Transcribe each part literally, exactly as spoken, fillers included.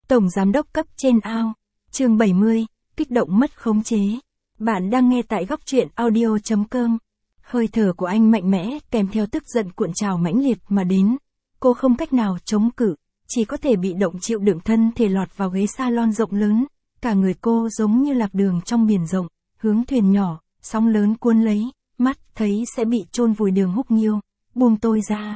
Tổng giám đốc cấp trên ao. Chương bảy mươi, kích động mất khống chế. Bạn đang nghe tại góc truyện audio chấm com. Hơi thở của anh mạnh mẽ, kèm theo tức giận cuộn trào mãnh liệt mà đến. Cô không cách nào chống cự, chỉ có thể bị động chịu đựng, thân thể lọt vào ghế salon rộng lớn. Cả người cô giống như lạc đường trong biển rộng, hướng thuyền nhỏ, sóng lớn cuốn lấy, mắt thấy sẽ bị chôn vùi. Đường Húc Nghiêu, buông tôi ra.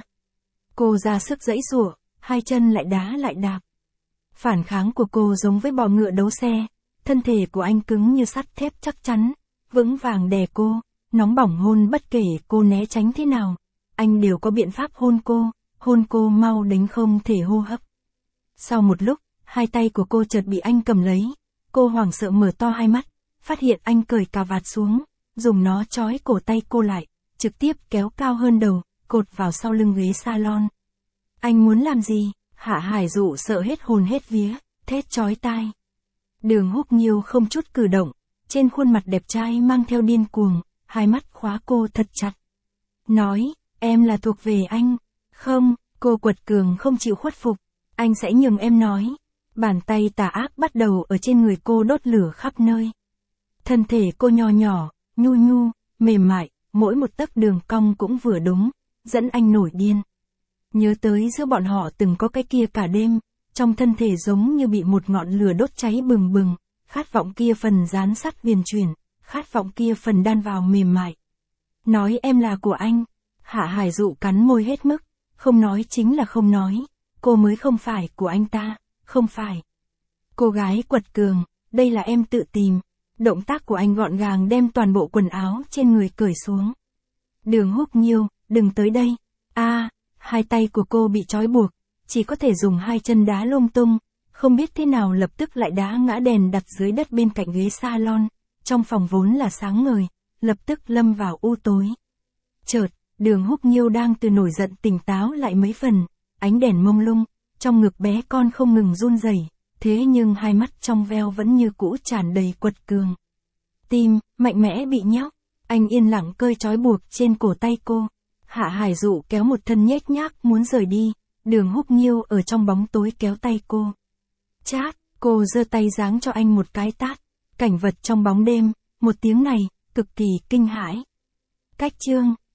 Cô ra sức giãy giụa, hai chân lại đá lại đạp. Phản kháng của cô giống với bò ngựa đấu xe, thân thể của anh cứng như sắt thép chắc chắn, vững vàng đè cô, nóng bỏng hôn. Bất kể cô né tránh thế nào, anh đều có biện pháp hôn cô, hôn cô mau đến không thể hô hấp. Sau một lúc, hai tay của cô chợt bị anh cầm lấy, cô hoảng sợ mở to hai mắt, phát hiện anh cởi cà vạt xuống, dùng nó trói cổ tay cô lại, trực tiếp kéo cao hơn đầu, cột vào sau lưng ghế salon. Anh muốn làm gì? Hạ Hải Dụ sợ hết hồn hết vía, thét chói tai. Đường Húc Nghiêu không chút cử động, trên khuôn mặt đẹp trai mang theo điên cuồng, hai mắt khóa cô thật chặt. Nói, em là thuộc về anh. Không, cô quật cường không chịu khuất phục. Anh sẽ nhường em nói. Bàn tay tà ác bắt đầu ở trên người cô đốt lửa khắp nơi. Thân thể cô nho nhỏ, nhu nhu, mềm mại, mỗi một tấc đường cong cũng vừa đúng, dẫn anh nổi điên. Nhớ tới giữa bọn họ từng có cái kia cả đêm, trong thân thể giống như bị một ngọn lửa đốt cháy bừng bừng, khát vọng kia phần dán sát viền chuyển, khát vọng kia phần đan vào mềm mại. Nói em là của anh. Hạ Hải Dụ cắn môi hết mức, không nói chính là không nói, cô mới không phải của anh ta, không phải. Cô gái quật cường, đây là em tự tìm. Động tác của anh gọn gàng đem toàn bộ quần áo trên người cởi xuống. Đường Húc Nghiêu, đừng tới đây. A, à, hai tay của cô bị trói buộc, chỉ có thể dùng hai chân đá lung tung, không biết thế nào lập tức lại đá ngã đèn đặt dưới đất bên cạnh ghế salon, trong phòng vốn là sáng ngời, lập tức lâm vào u tối. Chợt, Đường Húc Nghiêu đang từ nổi giận tỉnh táo lại mấy phần, ánh đèn mông lung, trong ngực bé con không ngừng run rẩy, thế nhưng hai mắt trong veo vẫn như cũ tràn đầy quật cường. Tim mạnh mẽ bị nhóc, anh yên lặng cơi trói buộc trên cổ tay cô. Hạ Hải Dụ kéo một thân nhếch nhác muốn rời đi, Đường Húc Nghiêu ở trong bóng tối kéo tay cô. Chát, cô giơ tay giáng cho anh một cái tát. Cảnh vật trong bóng đêm, một tiếng này, cực kỳ kinh hãi. Cách chương